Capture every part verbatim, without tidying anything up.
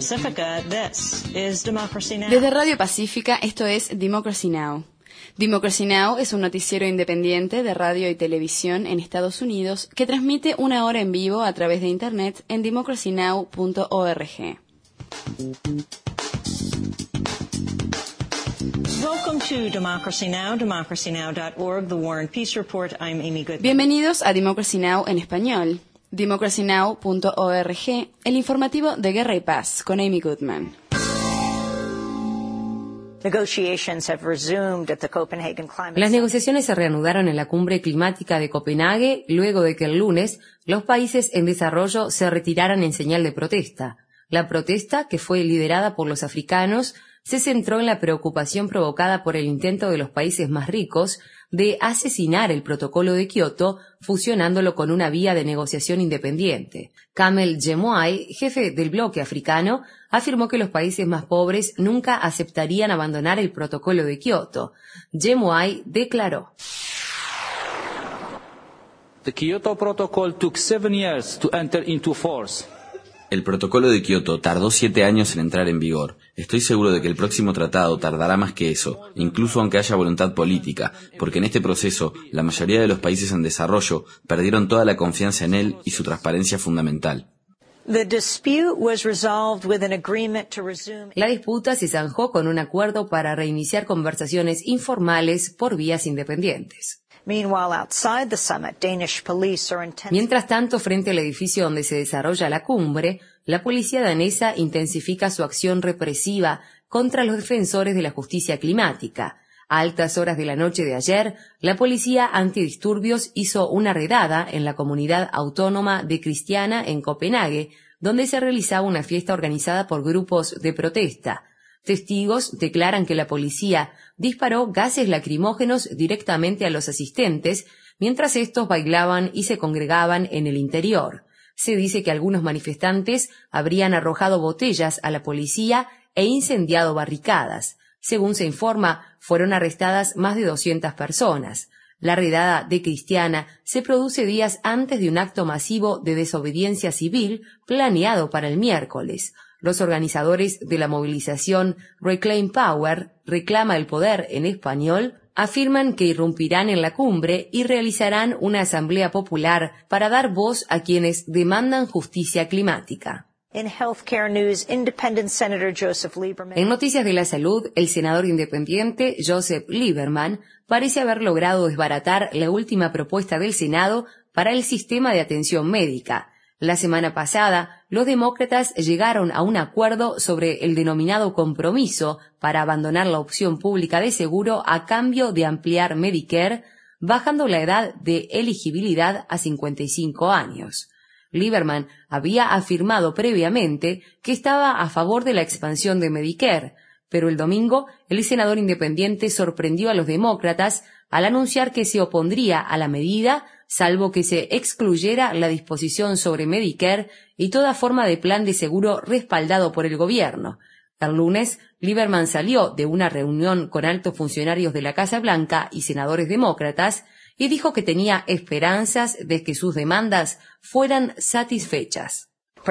Pacifica, this is Democracy Now! Desde Radio Pacífica, esto es Democracy Now! Democracy Now! Es un noticiero independiente de radio y televisión en Estados Unidos que transmite una hora en vivo a través de Internet en democracy now punto org. Welcome to Democracy Now!, democracy now dot org, The War and Peace Report. I'm Amy Goodman. Bienvenidos a Democracy Now! En español. democracy now punto org, el informativo de Guerra y Paz, con Amy Goodman. Las negociaciones se reanudaron en la cumbre climática de Copenhague luego de que el lunes los países en desarrollo se retiraran en señal de protesta. La protesta, que fue liderada por los africanos, se centró en la preocupación provocada por el intento de los países más ricos de asesinar el protocolo de Kioto, fusionándolo con una vía de negociación independiente. Kamel Jemuai, jefe del bloque africano, afirmó que los países más pobres nunca aceptarían abandonar el protocolo de Kioto. Jemuai declaró: The Kyoto Protocol took seven years to enter into force. El protocolo de Kioto tardó siete años en entrar en vigor. Estoy seguro de que el próximo tratado tardará más que eso, incluso aunque haya voluntad política, porque en este proceso la mayoría de los países en desarrollo perdieron toda la confianza en él y su transparencia fundamental. The dispute was resolved with an agreement to resume... La disputa se zanjó con un acuerdo para reiniciar conversaciones informales por vías independientes. Mientras tanto, frente al edificio donde se desarrolla la cumbre, la policía danesa intensifica su acción represiva contra los defensores de la justicia climática. A altas horas de la noche de ayer, la policía antidisturbios hizo una redada en la comunidad autónoma de Cristiana en Copenhague, donde se realizaba una fiesta organizada por grupos de protesta. Testigos declaran que la policía disparó gases lacrimógenos directamente a los asistentes mientras estos bailaban y se congregaban en el interior. Se dice que algunos manifestantes habrían arrojado botellas a la policía e incendiado barricadas. Según se informa, fueron arrestadas más de doscientas personas. La redada de Cristiana se produce días antes de un acto masivo de desobediencia civil planeado para el miércoles. Los organizadores de la movilización Reclaim Power, Reclama el Poder en español, afirman que irrumpirán en la cumbre y realizarán una asamblea popular para dar voz a quienes demandan justicia climática. In healthcare news, Independent Senator Joseph Lieberman. En noticias de la salud, el senador independiente Joseph Lieberman parece haber logrado desbaratar la última propuesta del Senado para el sistema de atención médica. La semana pasada, los demócratas llegaron a un acuerdo sobre el denominado compromiso para abandonar la opción pública de seguro a cambio de ampliar Medicare, bajando la edad de elegibilidad a cincuenta y cinco años. Lieberman había afirmado previamente que estaba a favor de la expansión de Medicare, pero el domingo el senador independiente sorprendió a los demócratas al anunciar que se opondría a la medida, salvo que se excluyera la disposición sobre Medicare y toda forma de plan de seguro respaldado por el gobierno. El lunes, Lieberman salió de una reunión con altos funcionarios de la Casa Blanca y senadores demócratas y dijo que tenía esperanzas de que sus demandas fueran satisfechas.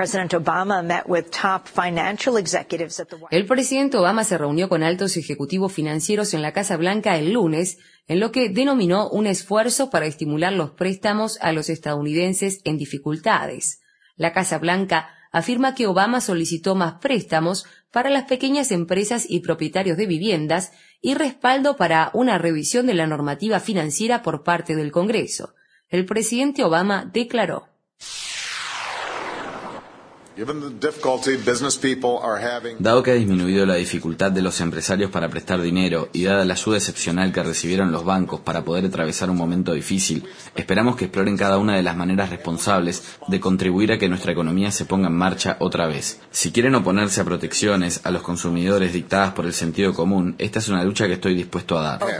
El presidente Obama se reunió con altos ejecutivos financieros en la Casa Blanca el lunes, en lo que denominó un esfuerzo para estimular los préstamos a los estadounidenses en dificultades. La Casa Blanca afirma que Obama solicitó más préstamos para las pequeñas empresas y propietarios de viviendas y respaldo para una revisión de la normativa financiera por parte del Congreso. El presidente Obama declaró: Dado que ha disminuido la dificultad de los empresarios para prestar dinero y dada la ayuda excepcional que recibieron los bancos para poder atravesar un momento difícil, esperamos que exploren cada una de las maneras responsables de contribuir a que nuestra economía se ponga en marcha otra vez. Si quieren oponerse a protecciones a los consumidores dictadas por el sentido común, esta es una lucha que estoy dispuesto a dar.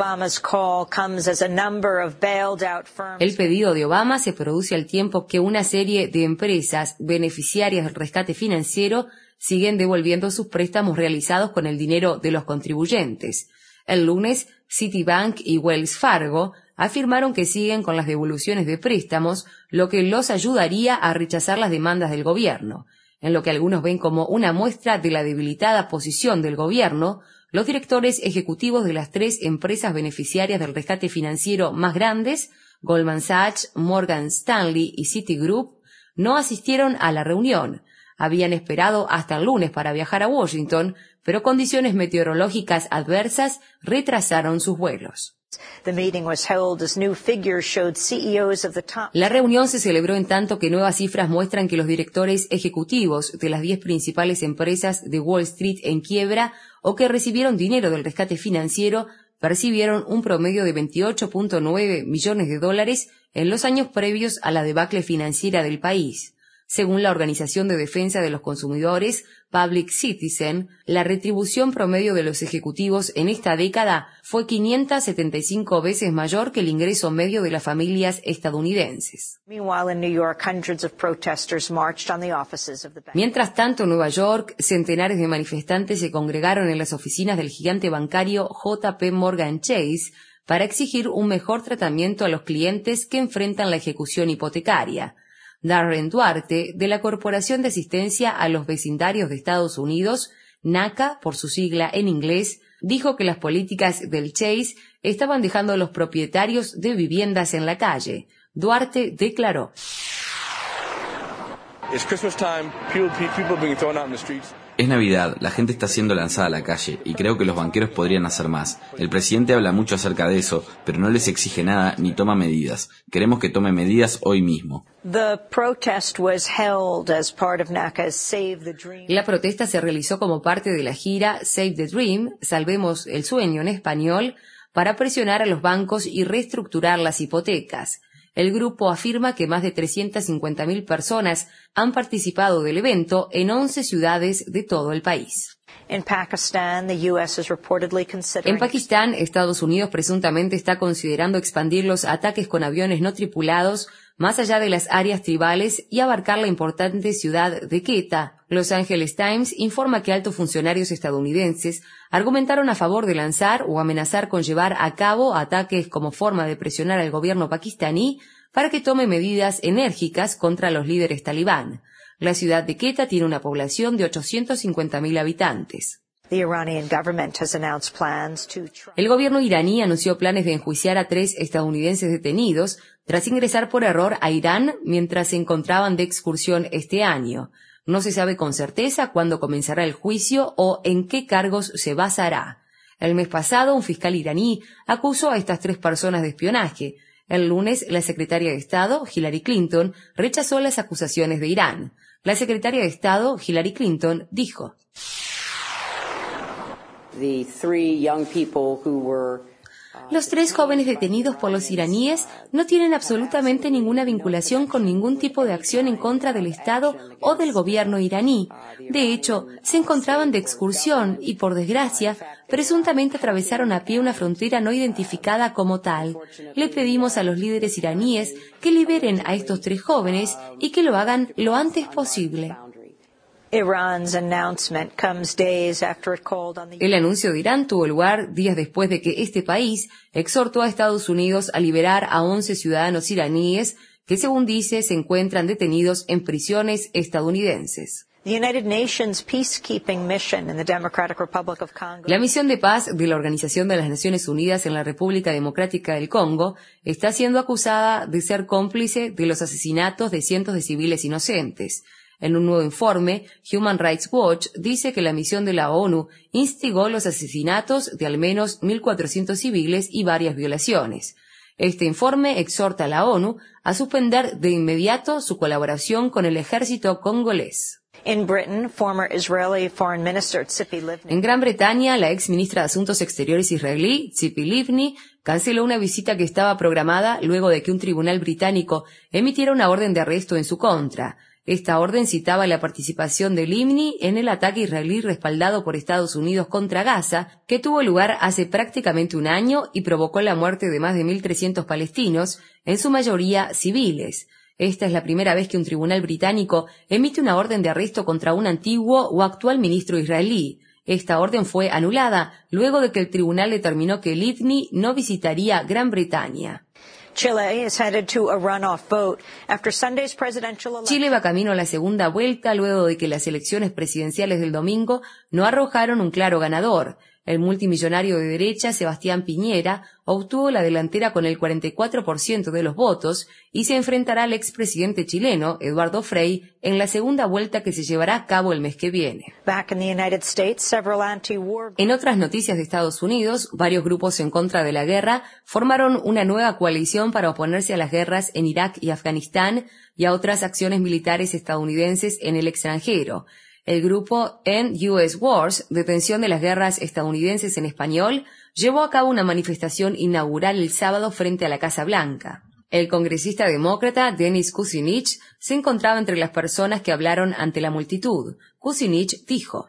El pedido de Obama se produce al tiempo que una serie de empresas beneficiarias del rescate financiero siguen devolviendo sus préstamos realizados con el dinero de los contribuyentes. El lunes, Citibank y Wells Fargo afirmaron que siguen con las devoluciones de préstamos, lo que los ayudaría a rechazar las demandas del gobierno. En lo que algunos ven como una muestra de la debilitada posición del gobierno, los directores ejecutivos de las tres empresas beneficiarias del rescate financiero más grandes, Goldman Sachs, Morgan Stanley y Citigroup, no asistieron a la reunión. Habían esperado hasta el lunes para viajar a Washington, pero condiciones meteorológicas adversas retrasaron sus vuelos. La reunión se celebró en tanto que nuevas cifras muestran que los directores ejecutivos de las diez principales empresas de Wall Street en quiebra o que recibieron dinero del rescate financiero percibieron un promedio de veintiocho punto nueve millones de dólares en los años previos a la debacle financiera del país. Según la Organización de Defensa de los Consumidores, Public Citizen, la retribución promedio de los ejecutivos en esta década fue quinientas setenta y cinco veces mayor que el ingreso medio de las familias estadounidenses. Mientras tanto, en Nueva York, centenares de manifestantes se congregaron en las oficinas del gigante bancario J P Morgan Chase para exigir un mejor tratamiento a los clientes que enfrentan la ejecución hipotecaria. Darren Duarte, de la Corporación de Asistencia a los Vecindarios de Estados Unidos, NACA, por su sigla en inglés, dijo que las políticas del Chase estaban dejando a los propietarios de viviendas en la calle. Duarte declaró: Es Navidad, la gente está siendo lanzada a la calle y creo que los banqueros podrían hacer más. El presidente habla mucho acerca de eso, pero no les exige nada ni toma medidas. Queremos que tome medidas hoy mismo. La protesta se realizó como parte de la gira Save the Dream, Salvemos el Sueño en español, para presionar a los bancos y reestructurar las hipotecas. El grupo afirma que más de trescientas cincuenta mil personas han participado del evento en once ciudades de todo el país. En Pakistán, Estados Unidos presuntamente está considerando expandir los ataques con aviones no tripulados más allá de las áreas tribales y abarcar la importante ciudad de Quetta. Los Angeles Times informa que altos funcionarios estadounidenses argumentaron a favor de lanzar o amenazar con llevar a cabo ataques como forma de presionar al gobierno pakistaní para que tome medidas enérgicas contra los líderes talibán. La ciudad de Quetta tiene una población de ochocientos cincuenta mil habitantes. El gobierno iraní anunció planes de enjuiciar a tres estadounidenses detenidos tras ingresar por error a Irán mientras se encontraban de excursión este año. No se sabe con certeza cuándo comenzará el juicio o en qué cargos se basará. El mes pasado, un fiscal iraní acusó a estas tres personas de espionaje. El lunes, la secretaria de Estado, Hillary Clinton, rechazó las acusaciones de Irán. La secretaria de Estado, Hillary Clinton, dijo: Los tres jóvenes detenidos por los iraníes no tienen absolutamente ninguna vinculación con ningún tipo de acción en contra del Estado o del gobierno iraní. De hecho, se encontraban de excursión y, por desgracia, presuntamente atravesaron a pie una frontera no identificada como tal. Le pedimos a los líderes iraníes que liberen a estos tres jóvenes y que lo hagan lo antes posible. El anuncio de Irán tuvo lugar días después de que este país exhortó a Estados Unidos a liberar a once ciudadanos iraníes que, según dice, se encuentran detenidos en prisiones estadounidenses. La misión de paz de la Organización de las Naciones Unidas en la República Democrática del Congo está siendo acusada de ser cómplice de los asesinatos de cientos de civiles inocentes. En un nuevo informe, Human Rights Watch dice que la misión de la ONU instigó los asesinatos de al menos mil cuatrocientos civiles y varias violaciones. Este informe exhorta a la ONU a suspender de inmediato su colaboración con el ejército congolés. En Gran Bretaña, la ex ministra de Asuntos Exteriores israelí, Tzipi Livni, canceló una visita que estaba programada luego de que un tribunal británico emitiera una orden de arresto en su contra. Esta orden citaba la participación de Livni en el ataque israelí respaldado por Estados Unidos contra Gaza, que tuvo lugar hace prácticamente un año y provocó la muerte de más de mil trescientos palestinos, en su mayoría civiles. Esta es la primera vez que un tribunal británico emite una orden de arresto contra un antiguo o actual ministro israelí. Esta orden fue anulada luego de que el tribunal determinó que Livni no visitaría Gran Bretaña. Chile va camino a la segunda vuelta luego de que las elecciones presidenciales del domingo no arrojaron un claro ganador. El multimillonario de derecha, Sebastián Piñera, obtuvo la delantera con el cuarenta y cuatro por ciento de los votos y se enfrentará al expresidente chileno, Eduardo Frei, en la segunda vuelta que se llevará a cabo el mes que viene. En otras noticias de Estados Unidos, varios grupos en contra de la guerra formaron una nueva coalición para oponerse a las guerras en Irak y Afganistán y a otras acciones militares estadounidenses en el extranjero. El grupo End U S Wars, Detención de las Guerras Estadounidenses en español, llevó a cabo una manifestación inaugural el sábado frente a la Casa Blanca. El congresista demócrata Dennis Kucinich se encontraba entre las personas que hablaron ante la multitud. Kucinich dijo: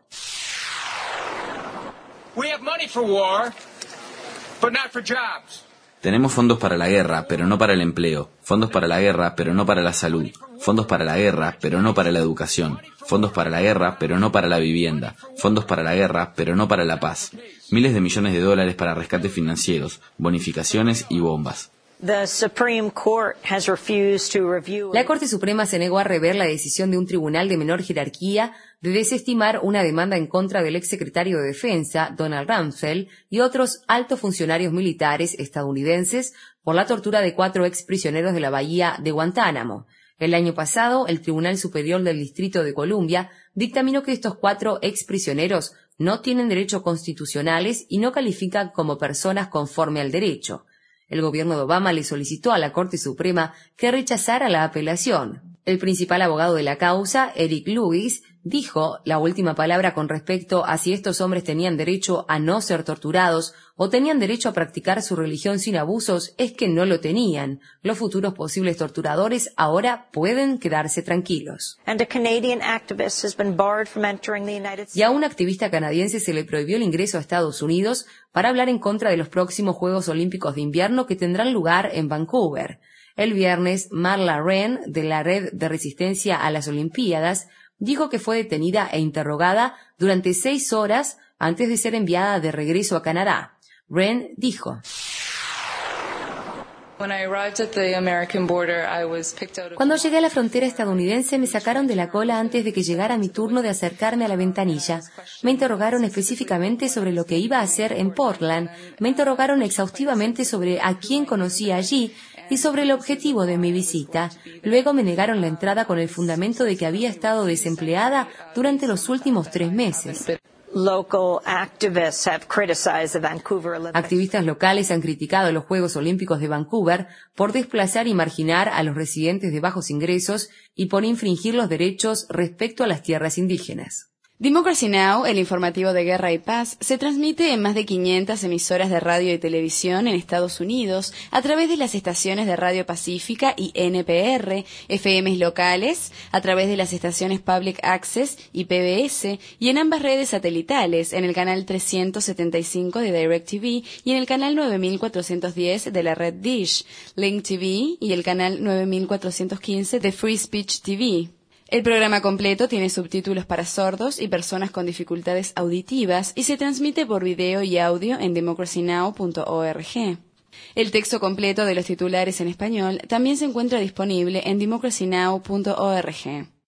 We have money for war, but not for jobs. Tenemos fondos para la guerra, pero no para el empleo. Fondos para la guerra, pero no para la salud. Fondos para la guerra, pero no para la educación. Fondos para la guerra, pero no para la vivienda. Fondos para la guerra, pero no para la paz. Miles de millones de dólares para rescates financieros, bonificaciones y bombas. La Corte Suprema se negó a rever la decisión de un tribunal de menor jerarquía de desestimar una demanda en contra del exsecretario de Defensa, Donald Rumsfeld, y otros altos funcionarios militares estadounidenses por la tortura de cuatro exprisioneros de la bahía de Guantánamo. El año pasado, el Tribunal Superior del Distrito de Columbia dictaminó que estos cuatro exprisioneros no tienen derechos constitucionales y no califican como personas conforme al derecho. El gobierno de Obama le solicitó a la Corte Suprema que rechazara la apelación. El principal abogado de la causa, Eric Lewis, dijo la última palabra con respecto a si estos hombres tenían derecho a no ser torturados o tenían derecho a practicar su religión sin abusos es que no lo tenían. Los futuros posibles torturadores ahora pueden quedarse tranquilos. Y a un activista canadiense se le prohibió el ingreso a Estados Unidos para hablar en contra de los próximos Juegos Olímpicos de Invierno que tendrán lugar en Vancouver. El viernes, Marla Wren, de la Red de Resistencia a las Olimpiadas, dijo que fue detenida e interrogada durante seis horas antes de ser enviada de regreso a Canadá. Wren dijo: Cuando llegué a la frontera estadounidense me sacaron de la cola antes de que llegara mi turno de acercarme a la ventanilla. Me interrogaron específicamente sobre lo que iba a hacer en Portland. Me interrogaron exhaustivamente sobre a quién conocía allí y sobre el objetivo de mi visita. Luego me negaron la entrada con el fundamento de que había estado desempleada durante los últimos tres meses. Activistas locales han criticado los Juegos Olímpicos de Vancouver por desplazar y marginar a los residentes de bajos ingresos y por infringir los derechos respecto a las tierras indígenas. Democracy Now!, el informativo de guerra y paz, se transmite en más de quinientas emisoras de radio y televisión en Estados Unidos a través de las estaciones de Radio Pacífica y N P R, F Ms locales, a través de las estaciones Public Access y P B S, y en ambas redes satelitales, en el canal trescientos setenta y cinco de DirecTV y en el canal nueve mil cuatrocientos diez de la red Dish, Link T V y el canal nueve mil cuatrocientos quince de Free Speech T V. El programa completo tiene subtítulos para sordos y personas con dificultades auditivas y se transmite por video y audio en democracy now punto org. El texto completo de los titulares en español también se encuentra disponible en democracy now punto org.